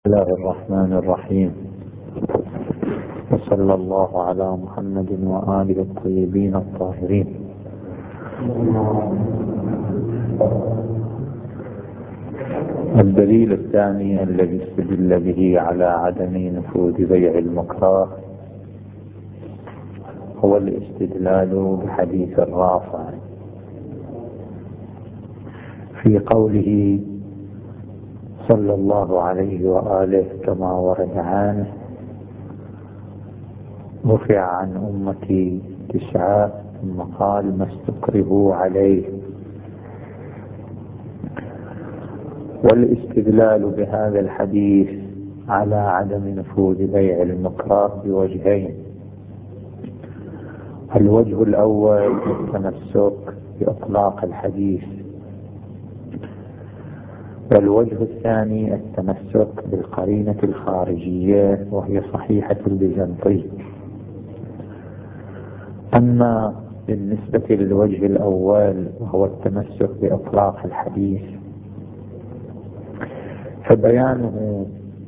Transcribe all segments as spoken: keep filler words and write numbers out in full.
بسم الله الرحمن الرحيم، وصلى الله على محمد وآله الطيبين الطاهرين. الدليل الثاني الذي استدل به على عدم نفوذ بيع المكره هو الاستدلال بحديث الرافع في قوله صلى الله عليه وآله كما ورد عنه: رفع عن أمتي تسعة، ثم قال: ما استكرهوا عليه. والاستدلال بهذا الحديث على عدم نفوذ بيع المكره بوجهين: الوجه الأول التمسك بإطلاق الحديث، والوجه الثاني التمسك بالقرينة الخارجية وهي صحيحة البيزنطي. أما بالنسبة للوجه الأول وهو التمسك بإطلاق الحديث فبيانه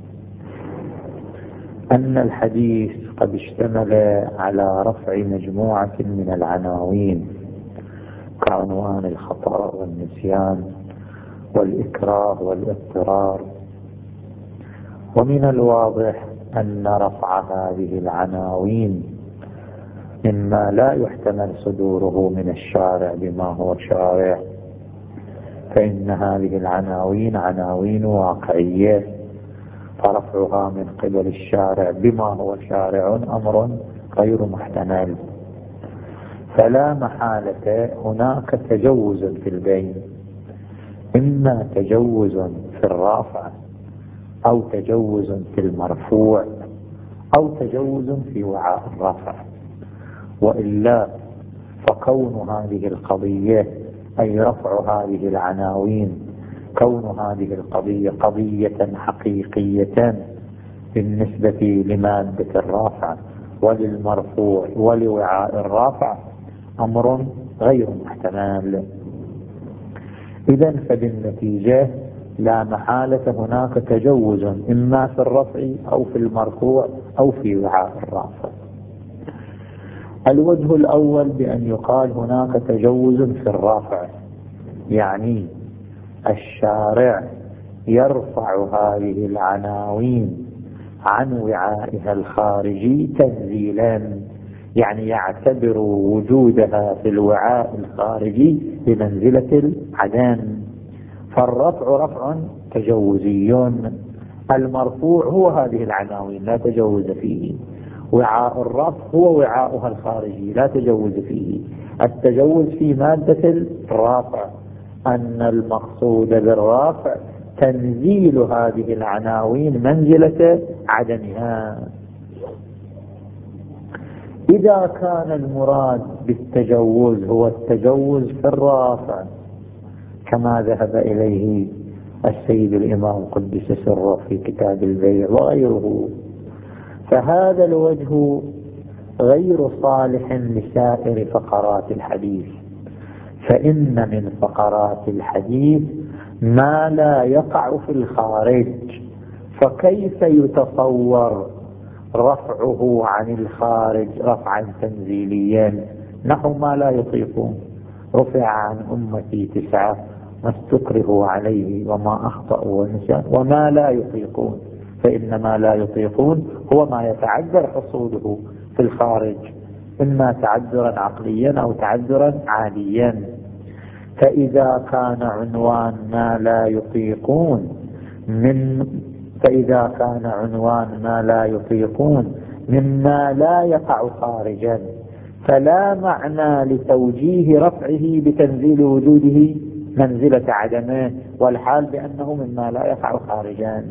أن الحديث قد اشتمل على رفع مجموعة من العناوين كعنوان الخطأ والنسيان والإكراه والاضطرار، ومن الواضح أن رفع هذه العناوين مما لا يحتمل صدوره من الشارع بما هو شارع، فإن هذه العناوين عناوين واقعية، فرفعها من قبل الشارع بما هو شارع أمر غير محتمل، فلا محالة هناك تجوز في البيع، إما تجوز في الرافع أو تجوز في المرفوع أو تجوز في وعاء الرافع، وإلا فكون هذه القضية أي رفع هذه العناوين كون هذه القضية قضية حقيقية بالنسبة لمادة الرافع وللمرفوع ولوعاء الرافع أمر غير محتمل. إذن فبالنتيجة لا محالة هناك تجوز إما في الرفع أو في المرفوع أو في وعاء الرافع. الوجه الأول بأن يقال هناك تجوز في الرافع، يعني الشارع يرفع هذه العناوين عن وعائها الخارجي تنزيلا، يعني يعتبر وجودها في الوعاء الخارجي بمنزلة العدم، فالرفع رفع تجوزي. المرفوع هو هذه العناوين لا تجوز فيه، وعاء الرفع هو وعاؤها الخارجي لا تجوز فيه. التجوز في مادة الرافع، أن المقصود بالرافع تنزيل هذه العناوين منزلة عدمها. إذا كان المراد بالتجوز هو التجوز في الرافع كما ذهب إليه السيد الإمام قدس سره في كتاب البيع وغيره، فهذا الوجه غير صالح لسائر فقرات الحديث، فإن من فقرات الحديث ما لا يقع في الخارج، فكيف يتصور رفعه عن الخارج رفعا تنزيليا؟ نحو ما لا يطيقون: رفع عن أمتي تسعة، ما استكرهوا عليه وما أخطأوا ونسيان، وما لا يطيقون، فإن ما لا يطيقون هو ما يتعذر حصوله في الخارج، إما تعذرا عقليا أو تعذرا عاديا. فإذا كان عنوان ما لا يطيقون من فإذا كان عنوان ما لا يطيقون مما لا يقع خارجا، فلا معنى لتوجيه رفعه بتنزيل وجوده منزلة عدمه، والحال بأنه مما لا يقع خارجا.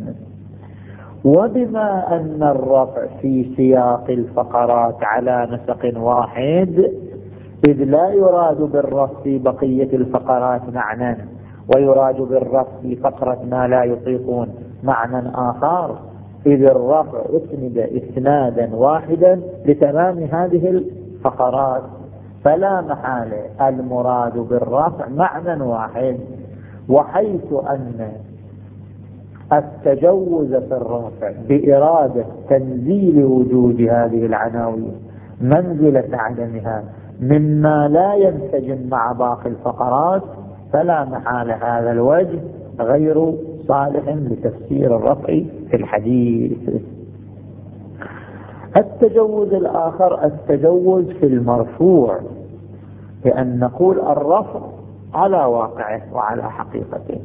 وبما أن الرفع في سياق الفقرات على نسق واحد، إذ لا يراد بالرفع في بقية الفقرات معنى، ويراد بالرفع في فقرة ما لا يطيقون معنى آخر، إذ الرفع اسند اسنادا واحدا لتمام هذه الفقرات، فلا محالة المراد بالرفع معنى واحد. وحيث أن التجوز في الرافع بإرادة تنزيل وجود هذه العناوين منزلة عدمها مما لا ينسجم مع باقي الفقرات، فلا محال هذا الوجه غير صالح لتفسير الرفع في الحديث. التجوز الآخر التجوز في المرفوع، بأن نقول الرفع على واقعه وعلى حقيقته،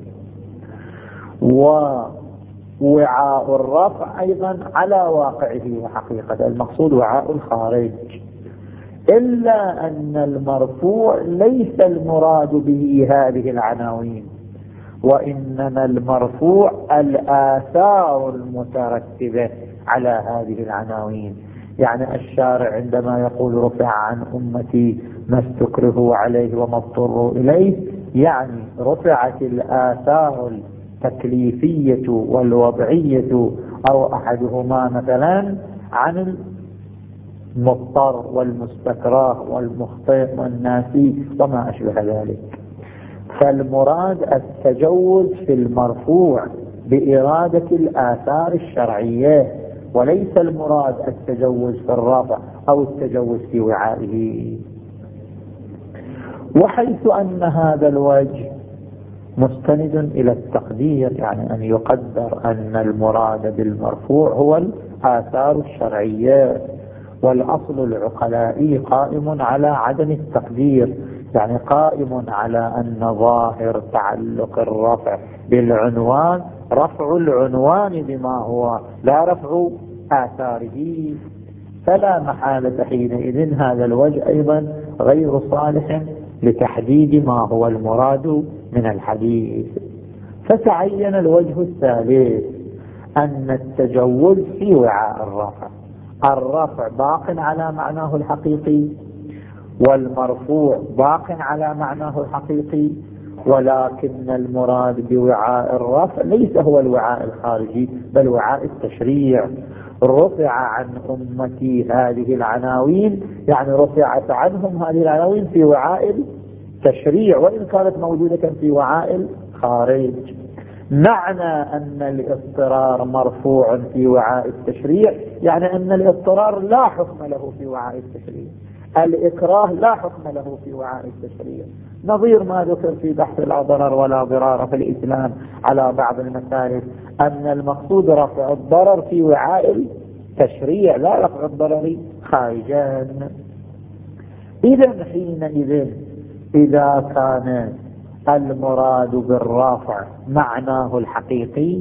ووعاء الرفع أيضا على واقعه وحقيقته، المقصود وعاء الخارج، إلا أن المرفوع ليس المراد به هذه العناوين، وإنما المرفوع الآثار المترتبة على هذه العناوين. يعني الشارع عندما يقول رفع عن أمتي ما استكرهوا عليه وما اضطروا إليه، يعني رفعت الآثار التكليفية والوضعية أو أحدهما مثلا عن المضطر والمستكره والمخطئ والناسي وما أشبه ذلك. فالمراد التجوز في المرفوع بإرادة الآثار الشرعية، وليس المراد التجوز في الرافع أو التجوز في وعائه. وحيث أن هذا الوجه مستند إلى التقدير، يعني أن يقدر أن المراد بالمرفوع هو الآثار الشرعية، والأصل العقلائي قائم على عدم التقدير، يعني قائم على أن ظاهر تعلق الرفع بالعنوان رفع العنوان بما هو لا رفع آثاره، فلا محالة حينئذ هذا الوجه أيضا غير صالح لتحديد ما هو المراد من الحديث. فتعين الوجه الثالث أن التجوز في وعاء الرفع، الرفع باق على معناه الحقيقي والمرفوع باق على معناه الحقيقي، ولكن المراد بوعاء الرفع ليس هو الوعاء الخارجي بل وعاء التشريع. رفع عن أمتي هذه العناوين، يعني رفعت عنهم هذه العناوين في وعاء التشريع وإن كانت موجودة في وعاء الخارج. معنى أن الاضطرار مرفوع في وعاء التشريع يعني أن الاضطرار لا حكم له في وعاء التشريع، الإكراه لا حكم له في وعاء التشريع، نظير ما ذكر في بحث لا ضرر ولا ضرار في الإسلام على بعض المسائل، أن المقصود رفع الضرر في وعاء التشريع لا رفع الضرر خارجا. إذا حينئذ إذا كان المراد بالرافع معناه الحقيقي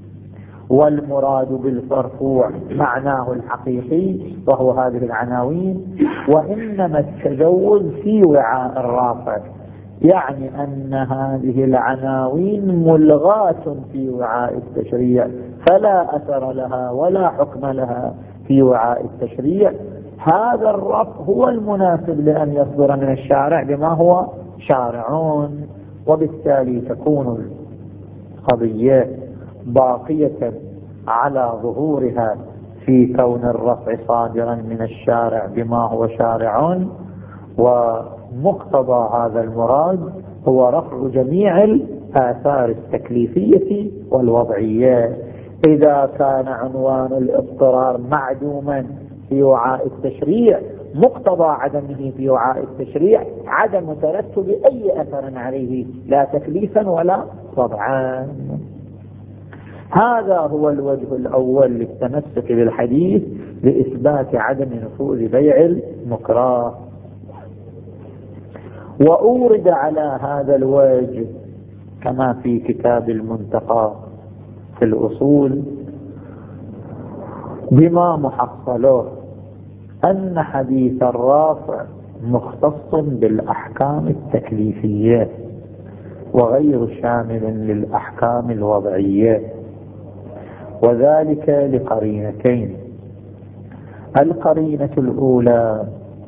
والمراد بالمرفوع معناه الحقيقي وهو هذه العناوين، وإنما التجوز في وعاء الرافع، يعني أن هذه العناوين ملغاة في وعاء التشريع فلا أثر لها ولا حكم لها في وعاء التشريع. هذا الرفع هو المناسب لأن يصدر من الشارع بما هو شارعون، وبالتالي تكون القضية باقية على ظهورها في كون الرفع صادرا من الشارع بما هو شارع، ومقتضى هذا المراد هو رفع جميع الآثار التكليفية والوضعية. إذا كان عنوان الاضطرار معدوما في وعاء التشريع، مقتضى عدمه في وعاء التشريع عدم ترتب أي أثر عليه لا تكليفا ولا وضعا. هذا هو الوجه الأول للتمسك بالحديث لإثبات عدم نفوذ بيع المكراه. وأورد على هذا الوجه كما في كتاب المنتقى في الأصول بما محصله أن حديث الرافع مختص بالأحكام التكليفية وغير شامل للأحكام الوضعية، وذلك لقرينتين. القرينة الأولى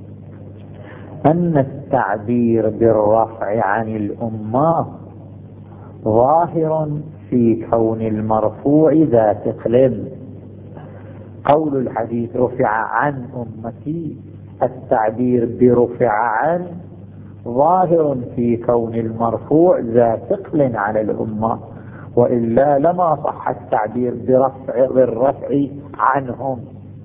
أن التعبير بالرفع عن الأمة ظاهر في كون المرفوع ذا ثقل. قول الحديث رفع عن أمتي، التعبير برفع عن ظاهر في كون المرفوع ذا ثقل على الأمة، وإلا لما صح التعبير برفع بالرفع عنهم.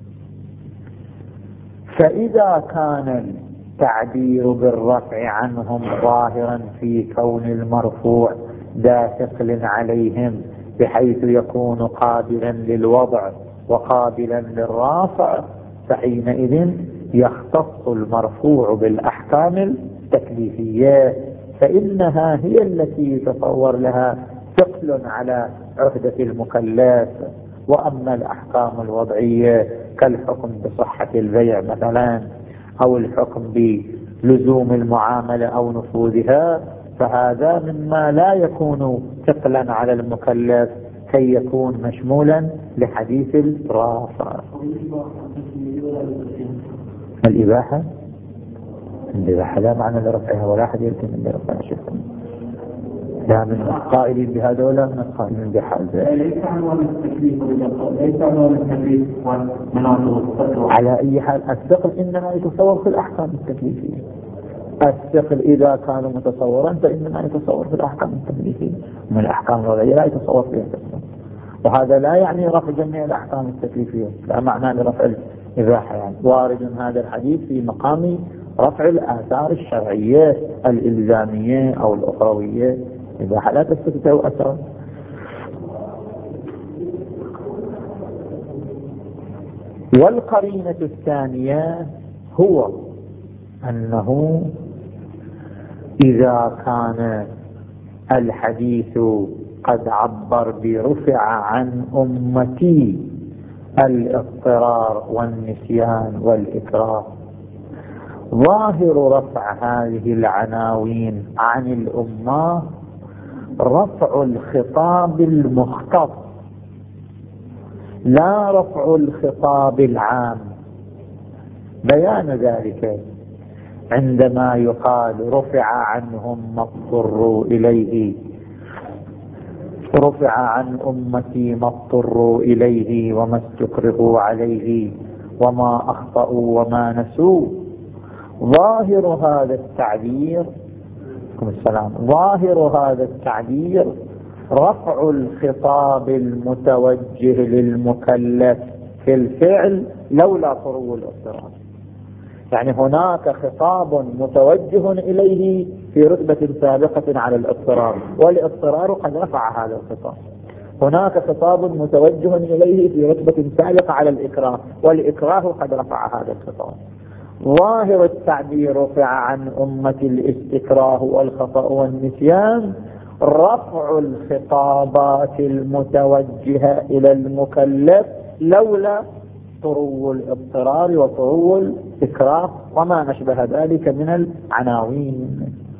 فإذا كان التعبير بالرفع عنهم ظاهرا في كون المرفوع ذا ثقل عليهم بحيث يكون قابلا للوضع وقابلا للرافع، فحينئذ يختص المرفوع بالأحكام التكليفية، فإنها هي التي يتصور لها ثقل على عهدة المكلف. وأما الأحكام الوضعية كالحكم بصحة البيع مثلا، أو الحكم بلزوم المعاملة أو نفوذها، فهذا مما لا يكون ثقلا على المكلف كي يكون مشمولا لحديث الرافع. الإباحة الإباحة لا معنى لرفعها ولا حد يمكن أن يرفعها شيئا، لا من القائلين بهذا ولا من القائلين بهذا. ليس عنوان التكليف ليس عنوان التكليف على أي حال الثقل إنما يتصور في الأحكام التكليفية. الثقل إذا كان متصورا فإنما يتصور في الأحكام التكليفية، من الأحكام الوضعية لا يتصور فيها الثقل، وهذا لا يعني رفع جميع الأحكام التكليفية، لا معنى لرفع الإباحة. يعني وارد هذا الحديث في مقام رفع الآثار الشرعية الإلزامية أو الأخروية، الإباحة لا تستطيع أثرا. والقرينة الثانية هو أنه إذا كان الحديث قد عبر برفع عن أمتي الاضطرار والنسيان والإكراه، ظاهر رفع هذه العناوين عن الأمة رفع الخطاب المختص لا رفع الخطاب العام. بيان ذلك عندما يقال رفع عنهم ما اضطروا إليه، رفع عن أمتي ما اضطروا إليه وما استكرهوا عليه وما أخطأوا وما نسوا، ظاهر هذا التعبير السلام ظاهر هذا التعبير رفع الخطاب المتوجه للمكلف في الفعل لولا خروج الاضطرار. يعني هناك خطاب متوجه إليه في رتبة سابقة على الاضطرار، والاضطرار قد رفع هذا الخطاب. هناك خطاب متوجه إليه في رتبة سابقة على الإكراه، والإكراه قد رفع هذا الخطاب. ظاهر التعبير رفع عن أمة الاستكراه والخطأ والنسيان رفع الخطابات المتوجهة إلى المكلف لولا طرو الاضطرار وطرو الإكراه وما أشبه ذلك من العناوين.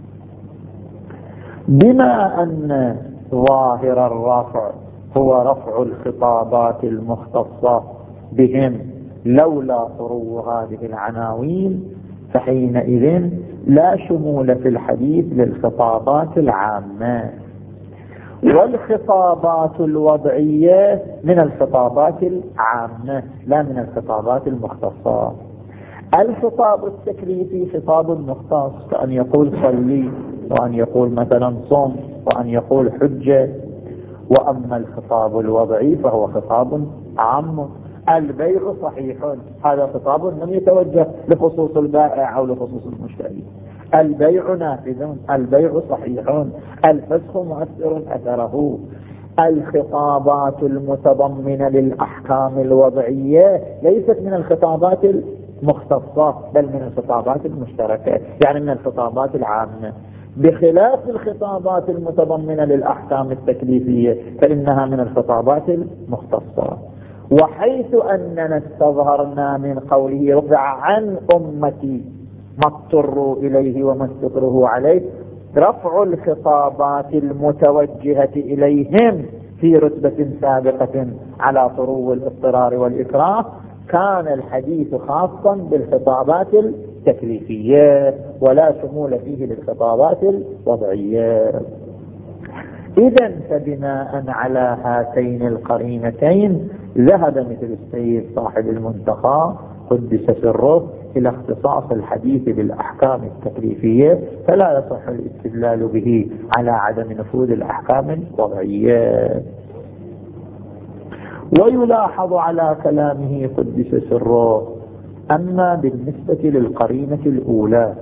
بما أن ظاهر الرفع هو رفع الخطابات المختصة بهم لولا طرو هذه العناوين، فحينئذ لا شمول في الحديث للخطابات العامة. والخطابات الوضعية من الخطابات العامة لا من الخطابات المختصة. الخطاب التكليفي خطاب مختص، كأن يقول صلي، وأن يقول مثلا صم، وأن يقول حجة. وأما الخطاب الوضعي فهو خطاب عام. البيع صحيح، هذا خطاب لم يتوجه لخصوص البائع أو لخصوص المشتري. البيع نافذ، البيع صحيح، الفسخ مؤثر أثره. الخطابات المتضمنة للأحكام الوضعية ليست من الخطابات المختصة بل من الخطابات المشتركة، يعني من الخطابات العامة، بخلاف الخطابات المتضمنة للأحكام التكليفية فإنها من الخطابات المختصة. وحيث أننا استظهرنا من قوله رفع عن أمتي ما اضطروا إليه وما استكرهوا عليه رفع الخطابات المتوجهة إليهم في رتبة سابقة على طرو الاضطرار والإكراه، كان الحديث خاصا بالخطابات التكليفية ولا شمول فيه للخطابات الوضعية. إذن فبناء على هاتين القرينتين ذهب مثل السيد صاحب المنتخى قدس سره إلى اختصاص الحديث بالأحكام التكليفية فلا يصح الاستدلال به على عدم نفوذ الأحكام الوضعية. ويلاحظ على كلامه قدس سره أما بالنسبة للقرينة الأولى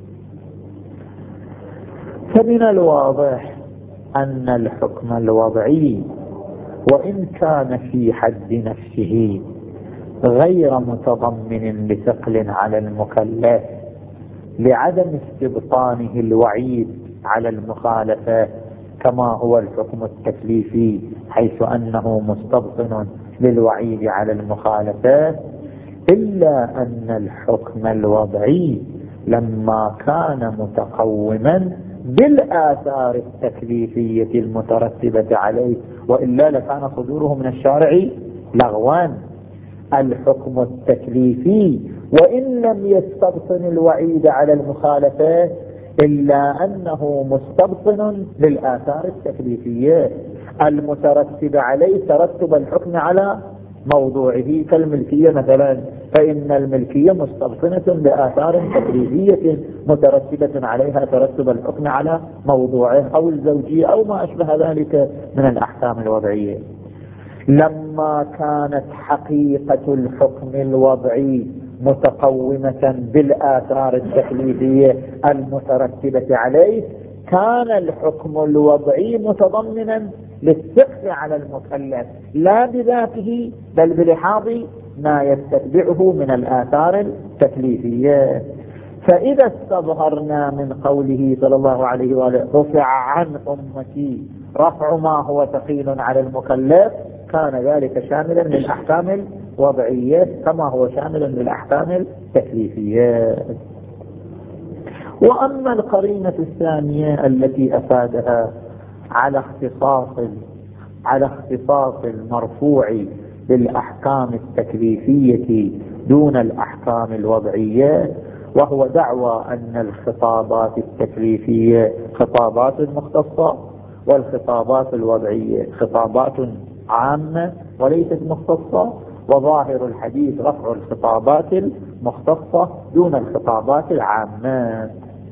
فمن الواضح أن الحكم الوضعي وإن كان في حد نفسه غير متضمن لثقل على المكلف لعدم استبطانه الوعيد على المخالفة كما هو الحكم التكليفي حيث أنه مستبطن للوعيد على المخالفة، إلا أن الحكم الوضعي لما كان متقوما بالآثار التكليفية المترتبة عليه وإلا لكان صدوره من الشارع لغوان. الحكم التكليفي وإن لم يستبطن الوعيد على المخالفة إلا أنه مستبطن للآثار التكليفية المترتبة عليه ترتب الحكم على موضوعه كالملكية مثلا، فإن الملكية مستبطنة بآثار تكليفية مترتبة عليها ترتب الحكم على موضوعه، أو الزوجية أو ما أشبه ذلك من الأحكام الوضعية. لما كانت حقيقة الحكم الوضعي متقومة بالآثار التكليفية المترتبة عليه كان الحكم الوضعي متضمنا للثقل على المكلف لا بذاته بل بلحاظ ما يستتبعه من الآثار التكليفية. فإذا استظهرنا من قوله صلى الله عليه وآله رفع عن أمتي رفع ما هو ثقيل على المكلف كان ذلك شاملا للأحكام الوضعية كما هو شاملا للأحكام التكليفية. وأما القرينة الثانية التي أفادها على اختصاص على اختصاص المرفوع بالأحكام التكليفية دون الأحكام الوضعية، وهو دعوى أن الخطابات التكليفية خطابات مختصة والخطابات الوضعية خطابات عامة وليست مختصة، وظاهر الحديث رفع الخطابات المختصة دون الخطابات العامة.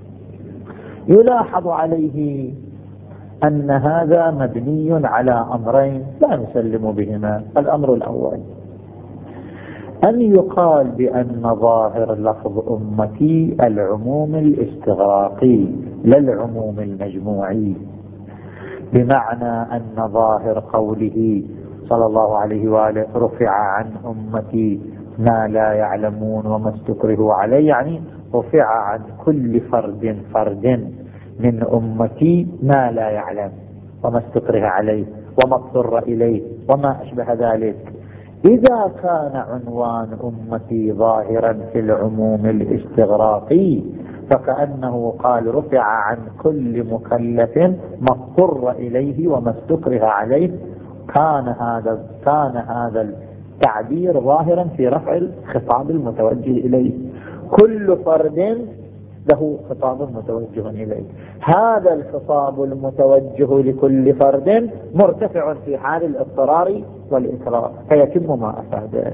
يلاحظ عليه أن هذا مبني على أمرين لا نسلم بهما. الأمر الأول أن يقال بأن ظاهر لفظ أمتي العموم الاستغراقي لا العموم المجموعي، بمعنى أن ظاهر قوله صلى الله عليه وآله رفع عن أمتي ما لا يعلمون وما استكرهوا عليه، يعني رفع عن كل فرد فرد من أمتي ما لا يعلم وما استكره عليه وما اضطر إليه وما أشبه ذلك. إذا كان عنوان أمتي ظاهرا في العموم الاستغراقي فكأنه قال رفع عن كل مكلف ما اضطر إليه وما استكره عليه، كان هذا كان هذا التعبير ظاهرا في رفع الخطاب المتوجه إليه. كل فرد له خطاب متوجه إليه، هذا الخطاب المتوجه لكل فرد مرتفع في حال الاضطرار والإكراه فيتم ما أفاده.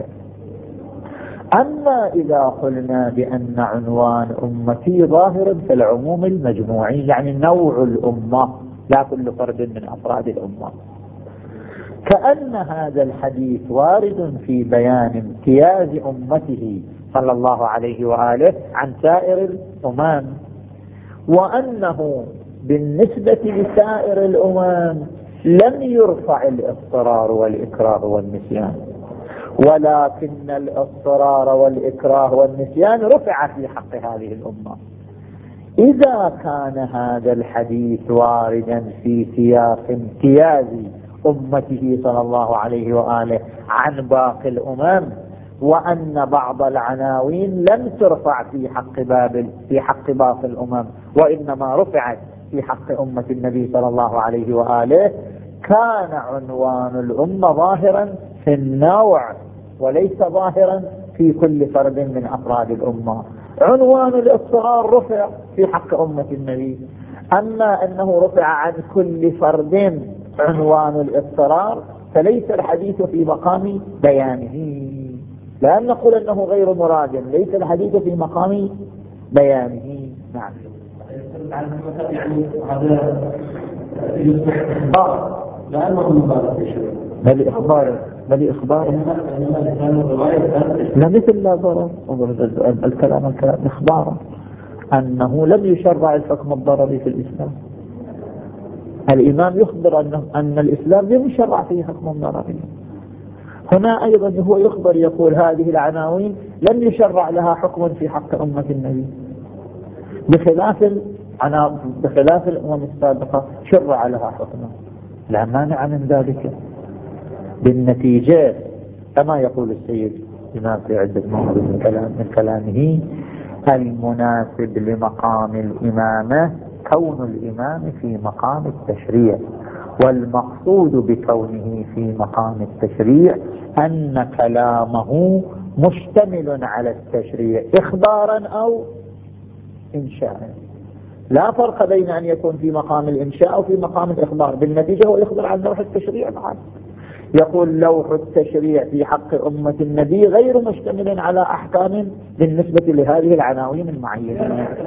أما إذا قلنا بأن عنوان أمتي ظاهر في العموم المجموعي يعني نوع الأمة لا كل فرد من أفراد الأمة، كأن هذا الحديث وارد في بيان امتياز أمته صلى الله عليه وآله عن سائر الأمم، وأنه بالنسبة لسائر الأمم لم يرفع الاضطرار والإكراه والنسيان، ولكن الاضطرار والإكراه والنسيان رفع في حق هذه الأمة. إذا كان هذا الحديث واردا في سياق امتياز أمته صلى الله عليه وآله عن باقي الأمم، وأن بعض العناوين لم ترفع في حق باب في حق باقي الأمم وإنما رفعت في حق أمة النبي صلى الله عليه وآله، كان عنوان الأمة ظاهرا في النوع وليس ظاهرا في كل فرد من أفراد الأمة. عنوان الاضطرار رفع في حق أمة النبي، أما أنه رفع عن كل فرد عنوان الاضطرار فليس الحديث في مقام بيانه. لا نقول أنه غير مراد، ليس الحديث في مقام بيانه. نعم. يعني هذا يصبح إخبار لأنه مبالغ في شيء. بل إخبار بل إخبار لا مثل لا ضرر. الكلام الكلام إخبار أنه لم يشرع الحكم الضرري في الإسلام. الإمام يخبر أنه أن الإسلام لم يشرع فيه حكم ضرري. هنا أيضا هو يخبر يقول هذه العناوين لم يشرع لها حكم في حق أمة النبي، بخلاف بخلاف الأمم السابقة شرع لها حكم. لا مانع من ذلك. بالنتيجة كما يقول السيد الإمام في عدة مواضع من كلام من كلامه: المناسب لمقام الإمامة كون الإمام في مقام التشريع، والمقصود بكونه في مقام التشريع أن كلامه مشتمل على التشريع إخبارا أو إنشاء. لا فرق بين أن يكون في مقام الإنشاء أو في مقام الإخبار. بالنتيجة هو يخبر عن لوح التشريع معه. يقول لوح التشريع في حق أمة النبي غير مشتمل على أحكام بالنسبة لهذه العناوين المعينة.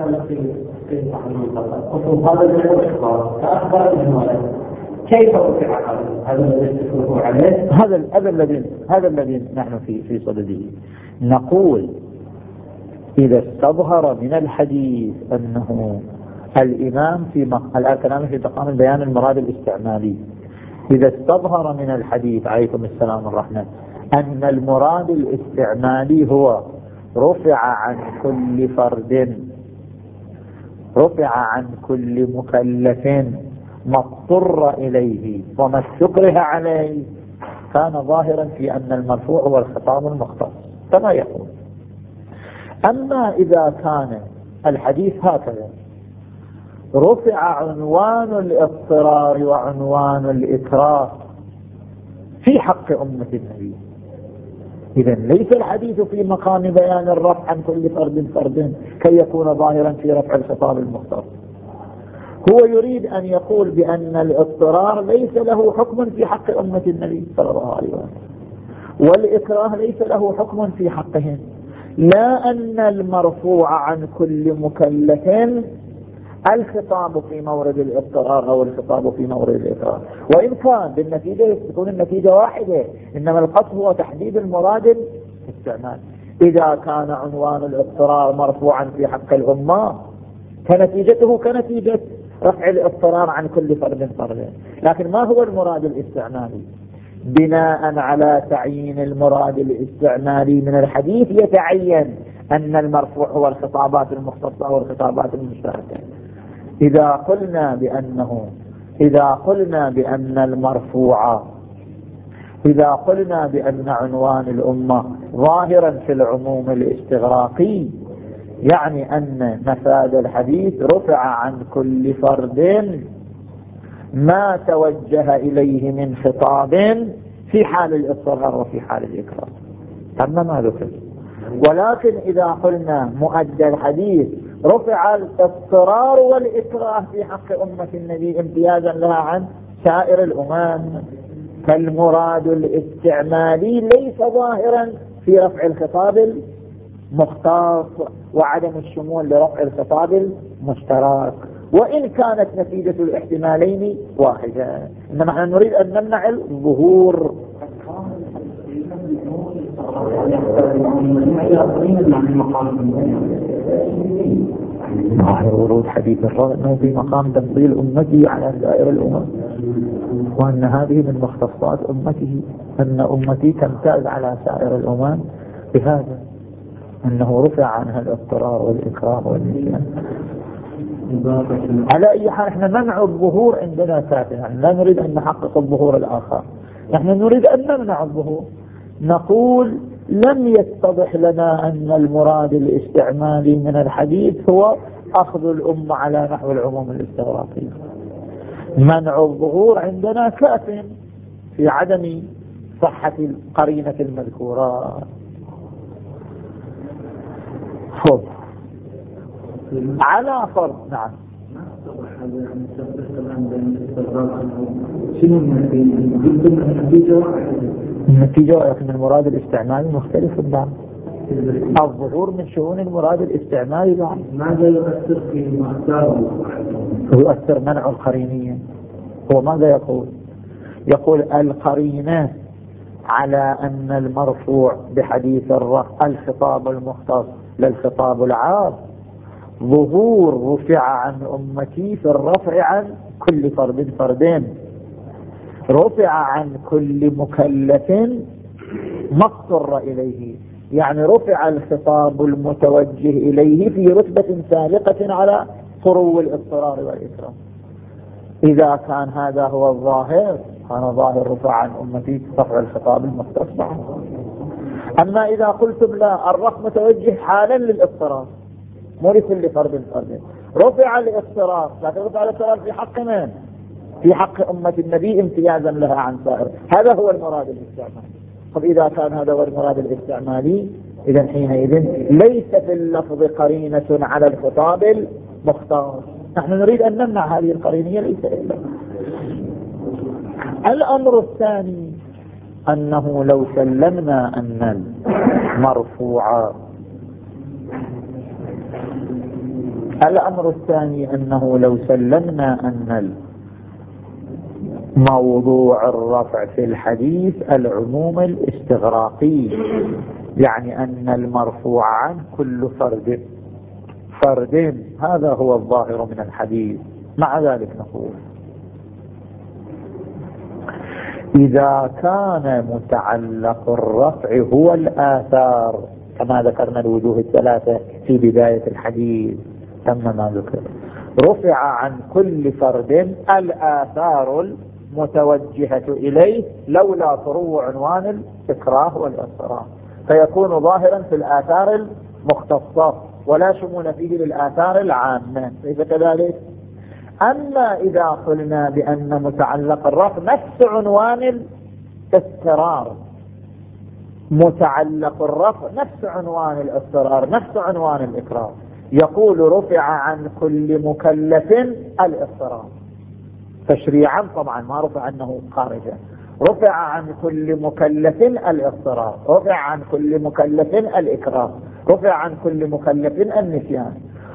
كيف رفع هذا الذي تكلفوا عليه؟ هذا هذا الذي هذا الذي نحن في في صدده. نقول إذا استظهر من الحديث أنه الإمام في مق... الآن كلامه في مقام البيان المراد الاستعمالي. إذا استظهر من الحديث عليكم السلام والرحمة أن المراد الاستعمالي هو رفع عن كل فرد، رفع عن كل مكلف ما اضطر إليه وما استكره عليه، كان ظاهرا في أن المرفوع هو الخطاب المختص كما يقول. أما إذا كان الحديث هكذا رفع عنوان الاضطرار وعنوان الإكراه في حق أمة النبي، إذن ليس الحديث في مقام بيان الرفع عن كل فرد فرد كي يكون ظاهرا في رفع الخطاب المختص. هو يريد أن يقول بأن الاضطرار ليس له حكم في حق أمة النبي صلى الله عليه وسلم، والإكراه ليس له حكم في حقهم، لا أن المرفوع عن كل مكلف الخطاب في مورد الاضطرار أو الخطاب في مورد الإكراه. وإن كان بالنتيجة تكون النتيجة واحدة، إنما القصد هو تحديد المراد الاستعمال. إذا كان عنوان الاضطرار مرفوعا في حق الأمة كنتيجته كنتيجة رفع الاضطرار عن كل فرد فرد. لكن ما هو المراد الاستعمالي؟ بناء على تعيين المراد الاستعمالي من الحديث يتعين أن المرفوع هو الخطابات المختصة والخطابات المشتركة. إذا قلنا بأنه إذا قلنا بأن المرفوع إذا قلنا بأن عنوان الأمة ظاهرا في العموم الاستغراقي، يعني أن مفاد الحديث رفع عن كل فرد ما توجه إليه من خطاب في حال الإصرار وفي حال الإكراه. تم ما ذكر. ولكن إذا قلنا مؤدى الحديث رفع الاضطرار والإكراه في حق أمة النبي امتيازا لها عن سائر الأمم، فالمراد الاستعمالي ليس ظاهرا في رفع الخطاب المختص وعدم الشمول لرفع الخطاب المشترك، وإن كانت نتيجة الاحتمالين واحدة. إنما نحن نريد أن نمنع الظهور. ظاهر ورود حديث الرأي أنه في مقام تفضيل أمتي على سائر الأمم، وأن هذه من مختصات أمته، أن أمتي تمتاز على سائر الأمم بهذا، أنه رفع عنها الاضطرار والإكراه والنسيان. على أي حال احنا منع الظهور عندنا كافي، يعني لا نريد أن نحقق الظهور الآخر، نحن نريد أن نمنع الظهور. نقول لم يتضح لنا أن المراد الاستعمالي من الحديث هو أخذ الأمة على نحو العموم الاستغراقي. منع الظهور عندنا كاف في عدم صحة القرينة المذكورة. خذ على فرض. نعم. شنو النتيجة؟ النتيجة ولكن المراد الاستعمالي مختلف بعض. الظهور من شؤون المراد الاستعمالي بعض. ماذا يؤثر في مقداره؟ يؤثر منع القرينية. هو ماذا يقول؟ يقول القرينة على أن المرفوع بحديث الرفع الخطاب المختص للخطاب العام، ظهور رفع عن أمتي في الرفع عن كل فرد فردين، رفع عن كل مكلف ما اضطر إليه، يعني رفع الخطاب المتوجه إليه في رتبة سابقة على فرو الاضطرار والإكرام. إذا كان هذا هو الظاهر كان ظاهر رفع عن أمتي رفع الخطاب المختص معه. أما إذا قلتم لا، الرفع متوجه حالا للاضطرار مو لكل فرد فرد، رفع الاضطرار لكن رفع الاضطرار في حق من؟ في حق أمة النبي امتيازا لها عن سائر. هذا هو المراد الاستعمالي. طب إذا كان هذا هو المراد الاستعمالي إذا حينئذ ليس في اللفظ قرينة على الخطاب المختص. نحن نريد أن نمنع هذه القرينية ليس إلا. الأمر الثاني أنه لو سلمنا أن المرفوع الأمر الثاني أنه لو سلمنا أن موضوع الرفع في الحديث العموم الاستغراقي، يعني أن المرفوع عن كل فرد فرد هذا هو الظاهر من الحديث. مع ذلك نقول إذا كان متعلق الرفع هو الآثار كما ذكرنا الوجوه الثلاثة في بداية الحديث تم ما ذكر، رفع عن كل فرد الآثار المتوجهة إليه لولا فرو عنوان الإكراه والإضطرار، فيكون ظاهرا في الآثار المختصة ولا شمول فيه للآثار العامة. كيف كذلك؟ أما إذا قلنا بأن متعلق الرفع نفس عنوان الاضطرار، متعلق الرفع نفس عنوان الاضطرار نفس عنوان الإكراه، يقول رفع عن كل مكلف الاضطرار تشريعا، طبعا ما رفع عنه خارجا، رفع عن كل مكلف الاضطرار، رفع عن كل مكلف الإكراه، رفع عن كل مكلف النسيان.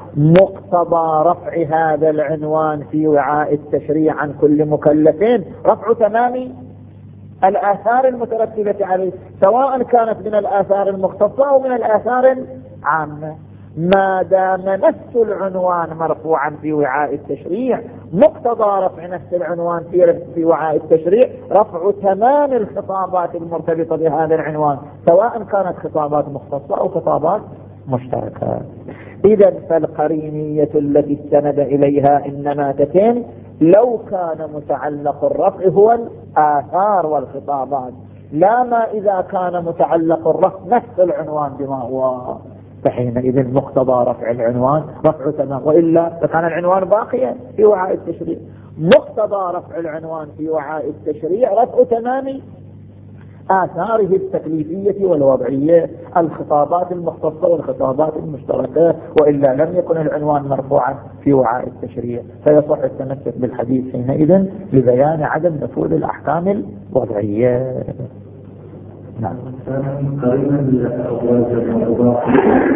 مقتضى رفع هذا العنوان في وعاء التشريع عن كل مكلف رفع تمام الآثار المترتبة عليه، سواء كانت من الآثار المختصة أو من الآثار العامة، ما دام نفس العنوان مرفوعا في وعاء التشريع. مقتضى رفع نفس العنوان في في وعاء التشريع رفع تمام الخطابات المرتبطة بهذا العنوان، سواء كانت خطابات مختصة أو خطابات مشتركة. إذا فالقرينية التي استند إليها إنما تتم لو كان متعلق الرفع هو الآثار والخطابات، لا ما إذا كان متعلق الرفع نفس العنوان بما هو، فحينئذ مقتضى رفع العنوان رفع تمام، وإلا فكان العنوان باقيا في وعاء التشريع. مقتضى رفع العنوان في وعاء التشريع رفع تمام آثاره التكليفية والوضعية، الخطابات المختصة والخطابات المشتركة، وإلا لم يكن العنوان مرفوعا في وعاء التشريع، فيصح التمسك بالحديث حينئذ لبيان عدم نفوذ الأحكام الوضعية. نعم. قريبا للأواجه الإضافة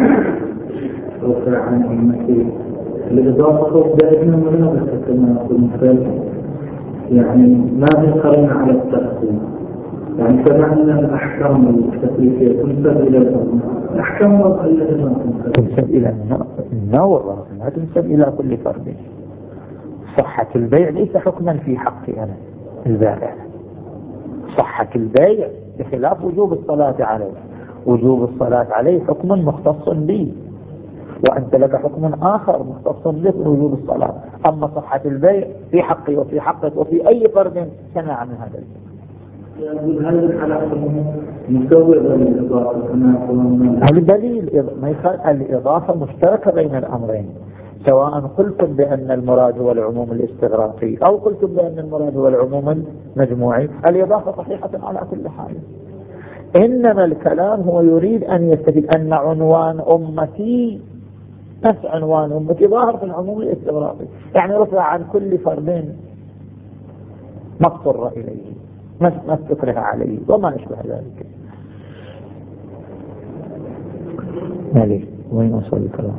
رفع عن المثيل الإضافة دائما منابسة كما يقول مثال، يعني ما هي قرينة على التأثير، يعني كمعنى الأحكام التكليفية تنسب إلى الأحكام التي تنسب إلى النور، لا تنسب إلى كل فرد. صحة البيع ليس حكما في حقي أنا البائع، صحة البيع بخلاف وجوب الصلاة عليه، وجوب الصلاة عليه حكم مختص بي، وأنت لك حكم آخر مختص بك وجوب الصلاة. أما صحة البيع في حقي وفي حقك وفي أي فرد سمع من هذا الشيء. يقول هل الحلقة مسوية للإضافة كما يقولون؟ الدليل ما يخال الإضافة مشتركة بين الأمرين، سواء قلتم بأن المراد هو العموم الاستغراقي أو قلتم بأن المراد هو العموم المجموعي، الإضافة صحيحة على كل حال. إنما الكلام هو يريد أن يستفيد أن عنوان أمتي نفس عنوان أمتي ظاهر في العموم الاستغراقي، يعني رفع عن كل فرد ما اضطر إليه، ما تكره عليه وما أشبه ذلك. مالي وين وصل الكلام؟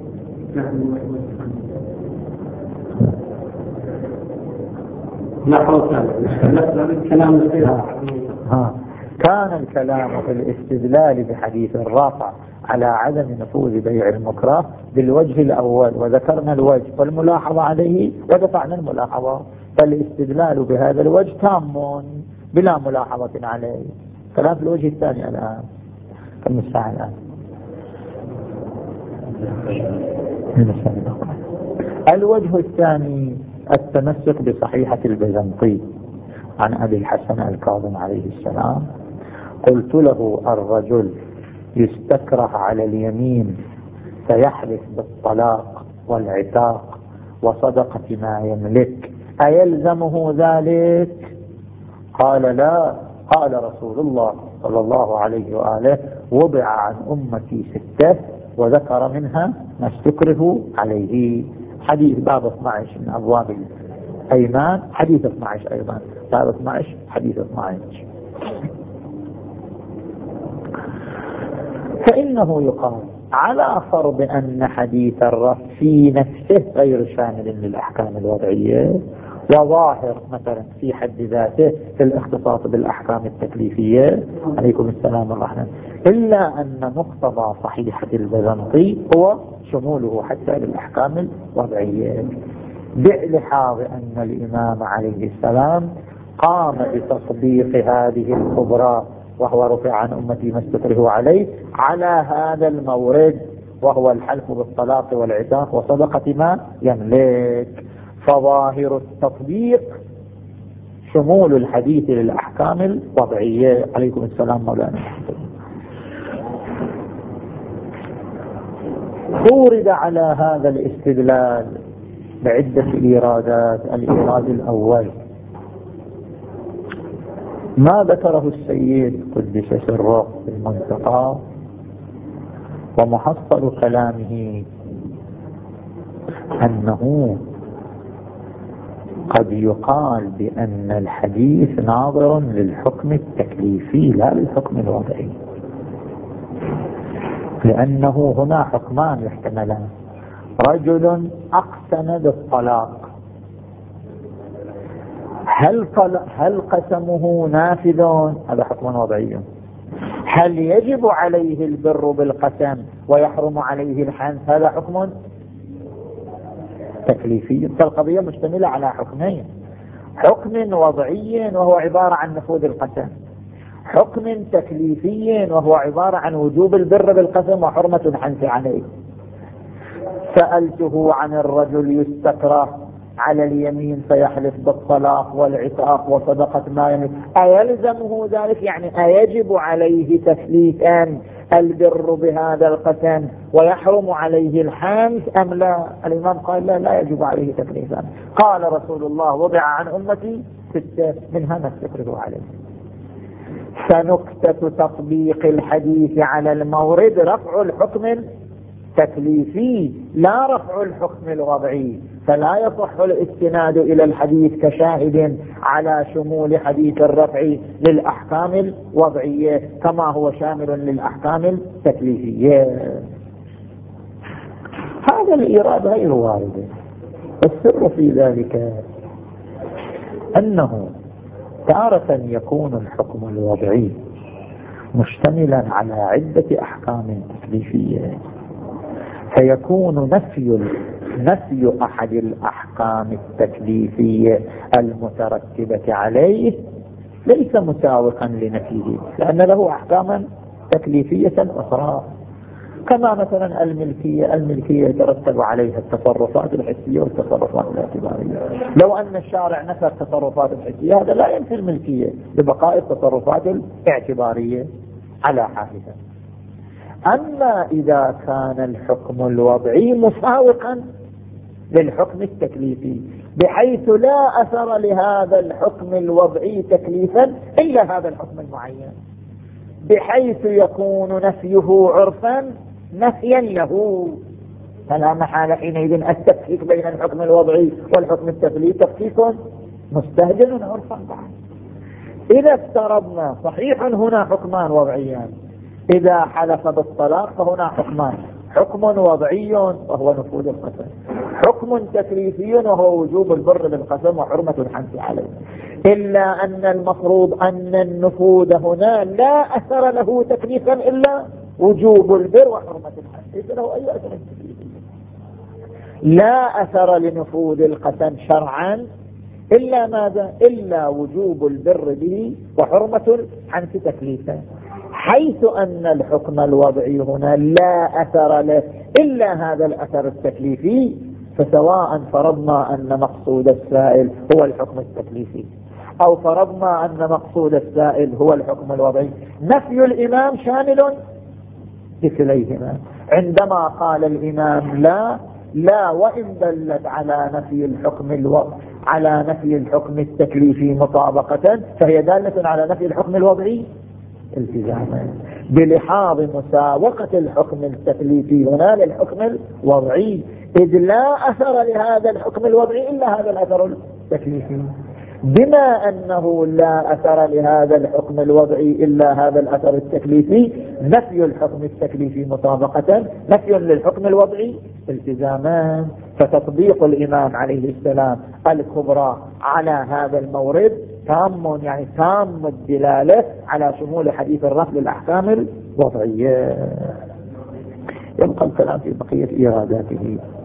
ها كان الكلام في الاستدلال بحديث الرافع على عدم نفوذ بيع المكره بالوجه الأول، وذكرنا الوجه والملاحظة عليه ودفعنا الملاحظة، فالاستدلال بهذا الوجه تام بلا ملاحظة عليه. كلام في الوجه الثاني الآن كم الساعة الآن؟ الوجه الثاني التمسك بصحيحة البيزنطي عن أبي الحسن الكاظم عليه السلام. قلت له الرجل يستكره على اليمين فيحلف بالطلاق والعتاق وصدقة ما يملك، أيلزمه ذلك؟ قال لا. قال رسول الله صلى الله عليه وآله وضع عن أمتي ستة وذكر منها ما استكره عليه. حديث باب اثني عشر من أبواب الأيمان، حديث اثني عشر أيضا، باب اثني عشر حديث اثني عشر. فإنه يقال على فرض أن حديث الرفع في نفسه غير شامل للأحكام الوضعية، وظاهر مثلا في حد ذاته في الاختصاص بالأحكام التكليفية عليكم السلام ورحمة، إلا أن مقتضى صحيحة البيزنطي هو شموله حتى للأحكام الوضعية، بلحاظ أن الإمام عليه السلام قام بتطبيق هذه الكبرى وهو رفع عن أمتي ما استكره عليه على هذا المورد، وهو الحلف بالطلاق والعتاق وصدقة ما يملك. فظاهر التطبيق شمول الحديث للأحكام الوضعية عليكم السلام مولانا. أورد على هذا الاستدلال بعدة إيرادات. الإيراد الأول ما ذكره السيد قدس سره في المنتقى، ومحصل كلامه أنه قد يقال بأن الحديث ناظر للحكم التكليفي لا للحكم الوضعي، لأنه هنا حكمان يحتملان. رجل أقسم بالطلاق، هل, هل قسمه نافذ؟ هذا حكم وضعي. هل يجب عليه البر بالقسم ويحرم عليه الحنث؟ هذا حكم تكليفي. فالقضية مشتملة على حكمين، حكم وضعي وهو عبارة عن نفوذ القسم، حكم تكليفي وهو عبارة عن وجوب البر بالقسم وحرمة الحنث عليه. سألته عن الرجل يستكره على اليمين فيحلف بالطلاق والعتاق وصدقة ما يملك، أيلزمه ذلك؟ يعني أيجب عليه تكليفا البر بهذا القسم ويحرم عليه الحنث أم لا؟ الإمام قال لا، لا يجب عليه تكليفا. قال رسول الله وضع عن أمتي ستة منها ما استكره عليه. فنكتة تطبيق الحديث على المورد رفع الحكم التكليفي لا رفع الحكم الوضعي، فلا يصح الاستناد إلى الحديث كشاهد على شمول حديث الرفع للأحكام الوضعية كما هو شامل للأحكام التكليفية. هذا الإيراد غير وارد. السر في ذلك أنه تارة يكون الحكم الوضعي مشتملا على عدة أحكام تكليفية، فيكون نفي نفي أحد الأحكام التكليفية المترتبة عليه ليس مساوقا لنفيه، لأن له أحكاما تكليفية أخرى، كما مثلا الملكية. الملكية يترتب عليها التصرفات الحسية والتصرفات الاعتبارية. لو أن الشارع نفى التصرفات الحسية هذا لا ينفي الملكية ببقاء التصرفات الاعتبارية على حالها. أما إذا كان الحكم الوضعي مساوقا للحكم التكليفي بحيث لا أثر لهذا الحكم الوضعي تكليفا إلا هذا الحكم المعين، بحيث يكون نفيه عرفا نفيا له، فلا محال حينئذ التفكيك بين الحكم الوضعي والحكم التكليفي تفكيك مستهجن عرفا بعد. إذا افترضنا صحيح هنا حكمان وضعيان، إذا حلف بالطلاق فهنا حكمان، حكم وضعي وهو نفوذ القسم، حكم تكليفي وهو وجوب البر بالقسم وحرمة الحنث عليه. إلا أن المفروض أن النفوذ هنا لا أثر له تكليفا إلا وجوب البر وحرمة الحنث، ليس له أي أثر تكليفي. لا أثر لنفوذ القسم شرعا إلا ماذا؟ إلا وجوب البر به وحرمة الحنث تكليفا، حيث أن الحكم الوضعي هنا لا أثر له إلا هذا الأثر التكليفي. فسواء فرضنا أن مقصود السائل هو الحكم التكليفي أو فرضنا أن مقصود السائل هو الحكم الوضعي، نفي الإمام شامل بكليهما. عندما قال الإمام لا لا وإن دلت على نفي الحكم الوضعي على نفي الحكم التكليفي مطابقة، فهي دالة على نفي الحكم الوضعي التزاما، بلحاظ مساوقة الحكم التكليفي هنا للحكم الوضعي، إذ لا أثر لهذا الحكم الوضعي إلا هذا الأثر التكليفي. بما أنه لا أثر لهذا الحكم الوضعي إلا هذا الأثر التكليفي، نفي الحكم التكليفي مطابقة نفي للحكم الوضعي التزاما. فتطبيق الإمام عليه السلام الكبرى على هذا المورد تام، يعني تام الدلالة على شمول حديث الرفض للأحكام الوضعية. يبقى الكلام في بقية إيراداته.